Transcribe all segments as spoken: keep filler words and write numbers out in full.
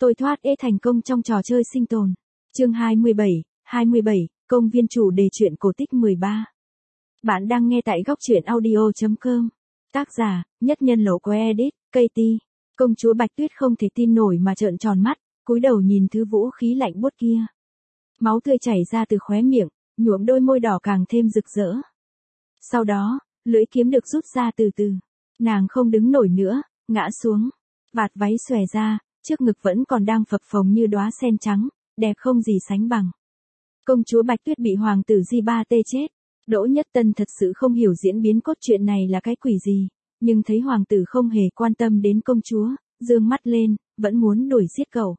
Tôi thoát ế thành công trong trò chơi sinh tồn. Chương hai mươi bảy, hai mươi bảy, công viên chủ đề truyện cổ tích mười ba. Bạn đang nghe tại góc truyện audio chấm com. Tác giả, Nhất Nhân Lỗ của Edit, Katie. Công chúa Bạch Tuyết không thể tin nổi mà trợn tròn mắt, cúi đầu nhìn thứ vũ khí lạnh buốt kia. Máu tươi chảy ra từ khóe miệng, nhuộm đôi môi đỏ càng thêm rực rỡ. Sau đó, lưỡi kiếm được rút ra từ từ. Nàng không đứng nổi nữa, ngã xuống. Vạt váy xòe ra, trước ngực vẫn còn đang phập phồng như đóa sen trắng, đẹp không gì sánh bằng. Công chúa Bạch Tuyết bị hoàng tử Di Ba tê chết. Đỗ Nhất Tân thật sự không hiểu diễn biến cốt truyện này là cái quỷ gì, nhưng thấy hoàng tử không hề quan tâm đến công chúa, dương mắt lên, vẫn muốn đuổi giết cậu.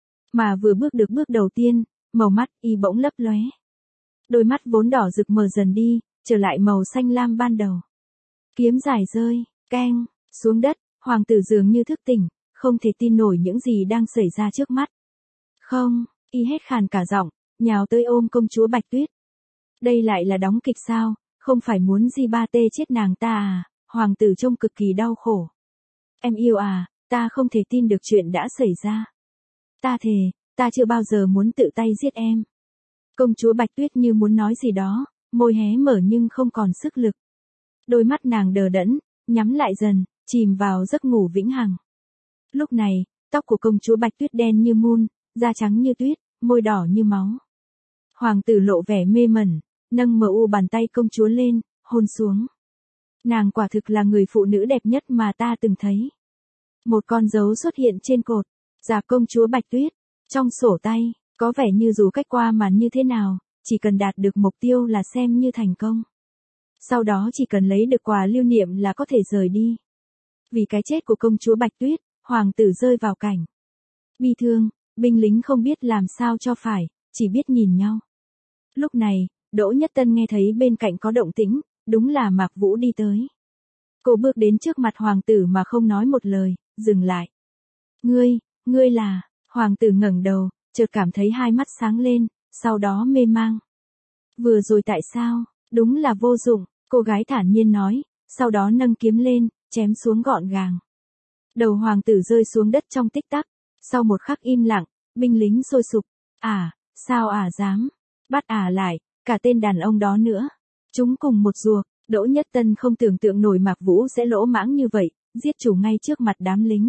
Mà vừa bước được bước đầu tiên, màu mắt y bỗng lấp lóe. Đôi mắt vốn đỏ rực mờ dần đi, trở lại màu xanh lam ban đầu. Kiếm dài rơi, keng, xuống đất, hoàng tử dường như thức tỉnh, không thể tin nổi những gì đang xảy ra trước mắt. Không, y hét khàn cả giọng, nhào tới ôm công chúa Bạch Tuyết. Đây lại là đóng kịch sao, không phải muốn Di Ba tê chết nàng ta à, hoàng tử trông cực kỳ đau khổ. Em yêu à, ta không thể tin được chuyện đã xảy ra. Ta thề, ta chưa bao giờ muốn tự tay giết em. Công chúa Bạch Tuyết như muốn nói gì đó, môi hé mở nhưng không còn sức lực. Đôi mắt nàng đờ đẫn, nhắm lại dần, chìm vào giấc ngủ vĩnh hằng. Lúc này, tóc của công chúa Bạch Tuyết đen như mun, da trắng như tuyết, môi đỏ như máu. Hoàng tử lộ vẻ mê mẩn, nâng mờ u bàn tay công chúa lên, hôn xuống. Nàng quả thực là người phụ nữ đẹp nhất mà ta từng thấy. Một con dấu xuất hiện trên cột, dạp công chúa Bạch Tuyết, trong sổ tay, có vẻ như dù cách qua màn như thế nào, chỉ cần đạt được mục tiêu là xem như thành công. Sau đó chỉ cần lấy được quà lưu niệm là có thể rời đi. Vì cái chết của công chúa Bạch Tuyết, hoàng tử rơi vào cảnh bi thương, binh lính không biết làm sao cho phải, chỉ biết nhìn nhau. Lúc này, Đỗ Nhất Tân nghe thấy bên cạnh có động tĩnh, đúng là Mạc Vũ đi tới. Cô bước đến trước mặt hoàng tử mà không nói một lời, dừng lại. Ngươi, ngươi là, hoàng tử ngẩng đầu, chợt cảm thấy hai mắt sáng lên, sau đó mê mang. Vừa rồi tại sao, đúng là vô dụng, cô gái thản nhiên nói, sau đó nâng kiếm lên, chém xuống gọn gàng. Đầu hoàng tử rơi xuống đất trong tích tắc, sau một khắc im lặng, binh lính sôi sục. À, sao ả à dám, bắt ả à lại, cả tên đàn ông đó nữa. Chúng cùng một ruột, Đỗ Nhất Tân không tưởng tượng nổi Mạc Vũ sẽ lỗ mãng như vậy, giết chủ ngay trước mặt đám lính.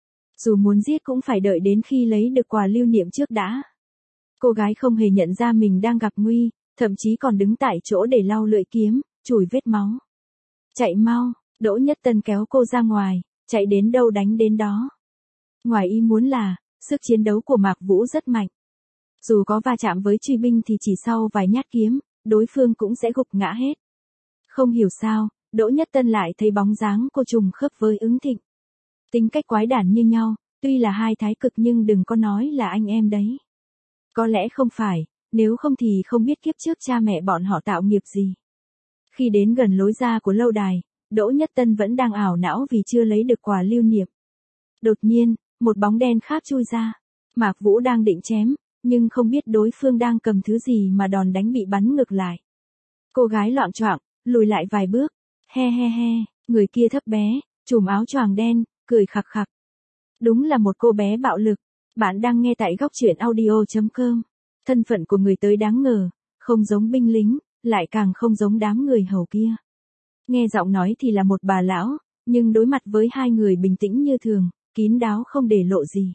Dù muốn giết cũng phải đợi đến khi lấy được quà lưu niệm trước đã. Cô gái không hề nhận ra mình đang gặp nguy, thậm chí còn đứng tại chỗ để lau lưỡi kiếm, chùi vết máu. Chạy mau, Đỗ Nhất Tân kéo cô ra ngoài, chạy đến đâu đánh đến đó. Ngoài ý muốn là, sức chiến đấu của Mạc Vũ rất mạnh. Dù có va chạm với truy binh thì chỉ sau vài nhát kiếm, đối phương cũng sẽ gục ngã hết. Không hiểu sao, Đỗ Nhất Tân lại thấy bóng dáng cô trùng khớp với Ứng Thịnh. Tính cách quái đản như nhau, tuy là hai thái cực nhưng đừng có nói là anh em đấy. Có lẽ không phải, nếu không thì không biết kiếp trước cha mẹ bọn họ tạo nghiệp gì. Khi đến gần lối ra của lâu đài, Đỗ Nhất Tân vẫn đang ảo não vì chưa lấy được quà lưu niệm. Đột nhiên, một bóng đen khác chui ra. Mạc Vũ đang định chém, nhưng không biết đối phương đang cầm thứ gì mà đòn đánh bị bắn ngược lại. Cô gái loạng choạng, lùi lại vài bước. He he he, người kia thấp bé, trùm áo choàng đen, cười khặc khặc. Đúng là một cô bé bạo lực. Bạn đang nghe tại góc truyện audio chấm com. Thân phận của người tới đáng ngờ, không giống binh lính, lại càng không giống đám người hầu kia. Nghe giọng nói thì là một bà lão, nhưng đối mặt với hai người bình tĩnh như thường, kín đáo không để lộ gì.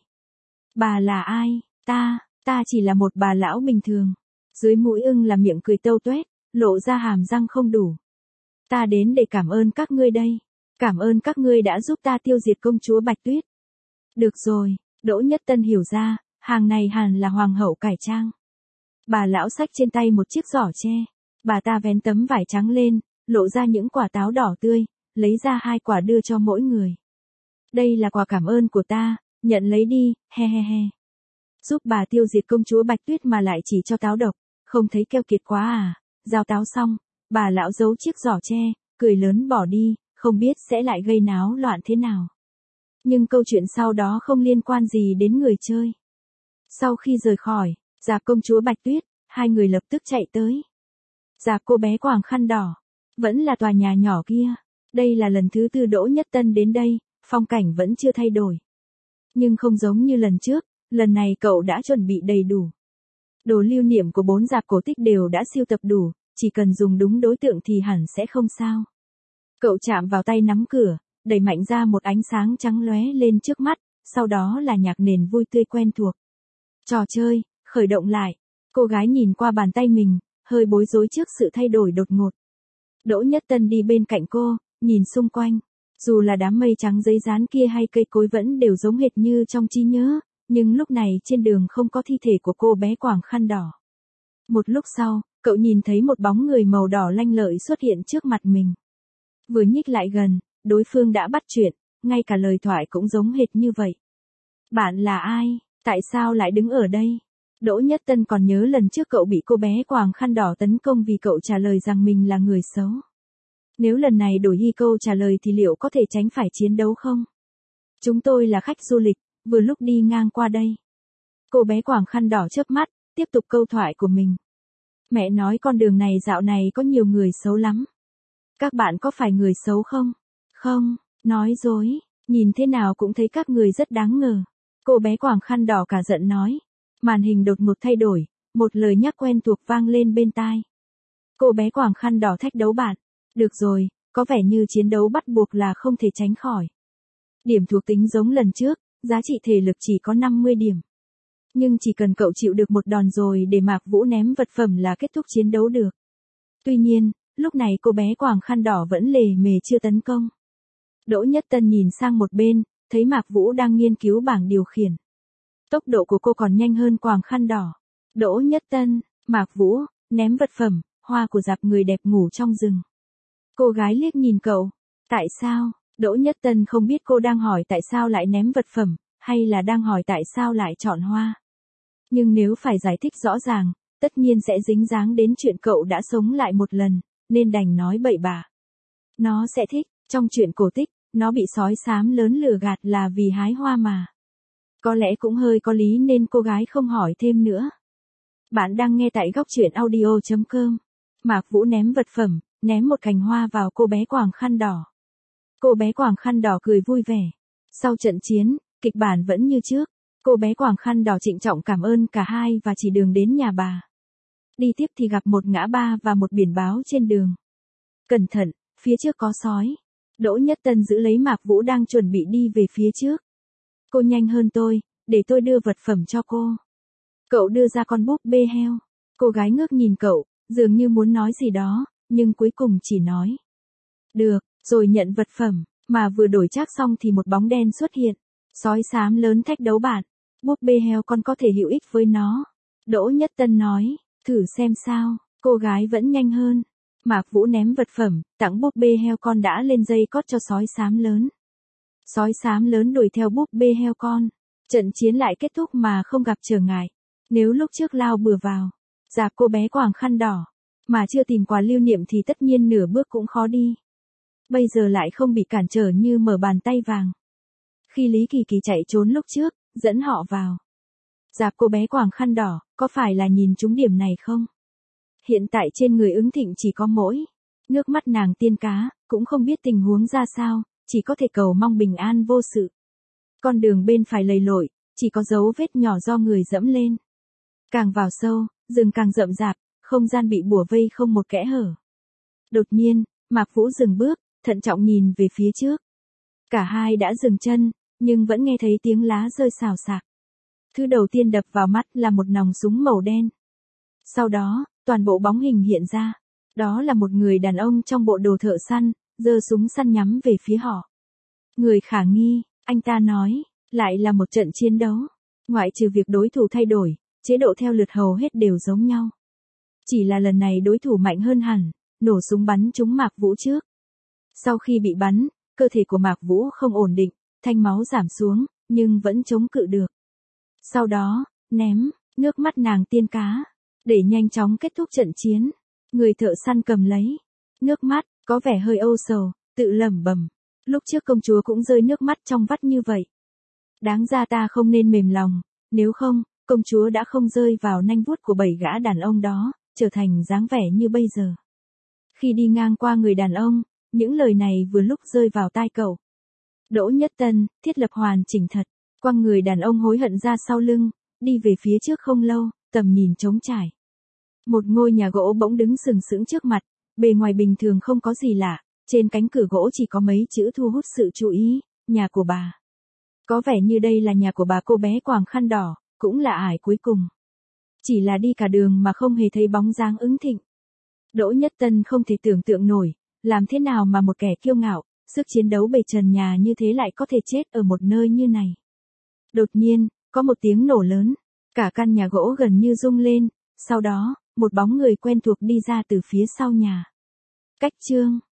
Bà là ai? Ta, ta chỉ là một bà lão bình thường. Dưới mũi ưng là miệng cười tâu tuét, lộ ra hàm răng không đủ. Ta đến để cảm ơn các ngươi đây. Cảm ơn các ngươi đã giúp ta tiêu diệt công chúa Bạch Tuyết. Được rồi, Đỗ Nhất Tân hiểu ra, hàng này hẳn là hoàng hậu cải trang. Bà lão xách trên tay một chiếc giỏ tre. Bà ta vén tấm vải trắng lên, lộ ra những quả táo đỏ tươi, lấy ra hai quả đưa cho mỗi người. Đây là quà cảm ơn của ta, nhận lấy đi, he he he. Giúp bà tiêu diệt công chúa Bạch Tuyết mà lại chỉ cho táo độc, không thấy keo kiệt quá à. Giao táo xong, bà lão giấu chiếc giỏ tre, cười lớn bỏ đi, không biết sẽ lại gây náo loạn thế nào. Nhưng câu chuyện sau đó không liên quan gì đến người chơi. Sau khi rời khỏi dạp công chúa Bạch Tuyết, hai người lập tức chạy tới dạp cô bé quàng khăn đỏ. Vẫn là tòa nhà nhỏ kia. Đây là lần thứ tư Đỗ Nhất Tân đến đây, phong cảnh vẫn chưa thay đổi. Nhưng không giống như lần trước, Lần này cậu đã chuẩn bị đầy đủ. Đồ lưu niệm của bốn rạp cổ tích đều đã sưu tập đủ, chỉ cần dùng đúng đối tượng thì hẳn sẽ không sao. Cậu chạm vào tay nắm cửa, đẩy mạnh ra một ánh sáng trắng lóe lên trước mắt, sau đó là nhạc nền vui tươi quen thuộc. Trò chơi, khởi động lại. Cô gái nhìn qua bàn tay mình, hơi bối rối trước sự thay đổi đột ngột. Đỗ Nhất Tân đi bên cạnh cô, nhìn xung quanh. Dù là đám mây trắng giấy dán kia hay cây cối vẫn đều giống hệt như trong trí nhớ, nhưng lúc này trên đường không có thi thể của cô bé quàng khăn đỏ. Một lúc sau, cậu nhìn thấy một bóng người màu đỏ lanh lợi xuất hiện trước mặt mình. Vừa nhích lại gần, đối phương đã bắt chuyện, ngay cả lời thoại cũng giống hệt như vậy. Bạn là ai? Tại sao lại đứng ở đây? Đỗ Nhất Tân còn nhớ lần trước cậu bị cô bé quàng khăn đỏ tấn công vì cậu trả lời rằng mình là người xấu. Nếu lần này đổi y câu trả lời thì liệu có thể tránh phải chiến đấu không? Chúng tôi là khách du lịch, vừa lúc đi ngang qua đây. Cô bé quàng khăn đỏ chớp mắt, tiếp tục câu thoại của mình. Mẹ nói con đường này dạo này có nhiều người xấu lắm. Các bạn có phải người xấu không? Không, nói dối, nhìn thế nào cũng thấy các người rất đáng ngờ. Cô bé quàng khăn đỏ cả giận nói. Màn hình đột ngột thay đổi, một lời nhắc quen thuộc vang lên bên tai. Cô bé quàng khăn đỏ thách đấu bạn. Được rồi, có vẻ như chiến đấu bắt buộc là không thể tránh khỏi. Điểm thuộc tính giống lần trước, giá trị thể lực chỉ có năm mươi điểm. Nhưng chỉ cần cậu chịu được một đòn rồi để Mạc Vũ ném vật phẩm là kết thúc chiến đấu được. Tuy nhiên, lúc này cô bé quàng khăn đỏ vẫn lề mề chưa tấn công. Đỗ Nhất Tân nhìn sang một bên, thấy Mạc Vũ đang nghiên cứu bảng điều khiển. Tốc độ của cô còn nhanh hơn quàng khăn đỏ. Đỗ Nhất Tân, Mạc Vũ, ném vật phẩm, hoa của dạp người đẹp ngủ trong rừng. Cô gái liếc nhìn cậu. Tại sao? Đỗ Nhất Tân không biết cô đang hỏi tại sao lại ném vật phẩm, hay là đang hỏi tại sao lại chọn hoa. Nhưng nếu phải giải thích rõ ràng, tất nhiên sẽ dính dáng đến chuyện cậu đã sống lại một lần, nên đành nói bậy bạ. Nó sẽ thích, trong chuyện cổ tích, nó bị sói xám lớn lừa gạt là vì hái hoa mà. Có lẽ cũng hơi có lý nên cô gái không hỏi thêm nữa. Bạn đang nghe tại góc truyện audio chấm com. Mạc Vũ ném vật phẩm, ném một cành hoa vào cô bé quàng khăn đỏ. Cô bé quàng khăn đỏ cười vui vẻ. Sau trận chiến, kịch bản vẫn như trước. Cô bé quàng khăn đỏ trịnh trọng cảm ơn cả hai và chỉ đường đến nhà bà. Đi tiếp thì gặp một ngã ba và một biển báo trên đường. Cẩn thận, phía trước có sói. Đỗ Nhất Tân giữ lấy Mạc Vũ đang chuẩn bị đi về phía trước. Cô nhanh hơn tôi, để tôi đưa vật phẩm cho cô. Cậu đưa ra con búp bê heo. Cô gái ngước nhìn cậu, dường như muốn nói gì đó, nhưng cuối cùng chỉ nói. Được, rồi nhận vật phẩm, mà vừa đổi trác xong thì một bóng đen xuất hiện. Sói xám lớn thách đấu bạn. Búp bê heo con có thể hữu ích với nó. Đỗ Nhất Tân nói, thử xem sao, cô gái vẫn nhanh hơn. Mạc Vũ ném vật phẩm, tặng búp bê heo con đã lên dây cót cho sói xám lớn. Sói xám lớn đuổi theo búp bê heo con. Trận chiến lại kết thúc mà không gặp trở ngại. Nếu lúc trước lao bừa vào, dạp cô bé quàng khăn đỏ, mà chưa tìm quà lưu niệm thì tất nhiên nửa bước cũng khó đi. Bây giờ lại không bị cản trở như mở bàn tay vàng. Khi Lý Kỳ Kỳ chạy trốn lúc trước, dẫn họ vào. Dạp cô bé quàng khăn đỏ, có phải là nhìn trúng điểm này không? Hiện tại trên người ứng thịnh chỉ có mỗi nước mắt nàng tiên cá, cũng không biết tình huống ra sao, chỉ có thể cầu mong bình an vô sự. Con đường bên phải lầy lội, chỉ có dấu vết nhỏ do người dẫm lên. Càng vào sâu, rừng càng rậm rạp, không gian bị bủa vây không một kẽ hở. Đột nhiên, Mạc Vũ dừng bước, thận trọng nhìn về phía trước. Cả hai đã dừng chân, nhưng vẫn nghe thấy tiếng lá rơi xào xạc. Thứ đầu tiên đập vào mắt là một nòng súng màu đen. Sau đó, toàn bộ bóng hình hiện ra. Đó là một người đàn ông trong bộ đồ thợ săn, giơ súng săn nhắm về phía họ. Người khả nghi, anh ta nói, lại là một trận chiến đấu. Ngoại trừ việc đối thủ thay đổi, chế độ theo lượt hầu hết đều giống nhau. Chỉ là lần này đối thủ mạnh hơn hẳn, nổ súng bắn trúng Mạc Vũ trước. Sau khi bị bắn, cơ thể của Mạc Vũ không ổn định, thanh máu giảm xuống, nhưng vẫn chống cự được. Sau đó, ném, nước mắt nàng tiên cá, để nhanh chóng kết thúc trận chiến. Người thợ săn cầm lấy nước mắt, có vẻ hơi âu sầu, tự lẩm bẩm. Lúc trước công chúa cũng rơi nước mắt trong vắt như vậy. Đáng ra ta không nên mềm lòng, nếu không, công chúa đã không rơi vào nanh vuốt của bảy gã đàn ông đó, trở thành dáng vẻ như bây giờ. Khi đi ngang qua người đàn ông, những lời này vừa lúc rơi vào tai cậu. Đỗ Nhất Tân, thiết lập hoàn chỉnh thật. Quăng người đàn ông hối hận ra sau lưng, đi về phía trước không lâu, tầm nhìn trống trải. Một ngôi nhà gỗ bỗng đứng sừng sững trước mặt, bề ngoài bình thường không có gì lạ, trên cánh cửa gỗ chỉ có mấy chữ thu hút sự chú ý, nhà của bà. Có vẻ như đây là nhà của bà cô bé quàng khăn đỏ, cũng là ải cuối cùng. Chỉ là đi cả đường mà không hề thấy bóng dáng Ứng Thịnh. Đỗ Nhất Tân không thể tưởng tượng nổi, làm thế nào mà một kẻ kiêu ngạo, sức chiến đấu bề trần nhà như thế lại có thể chết ở một nơi như này. Đột nhiên, có một tiếng nổ lớn, cả căn nhà gỗ gần như rung lên, sau đó, một bóng người quen thuộc đi ra từ phía sau nhà. Cách Trương.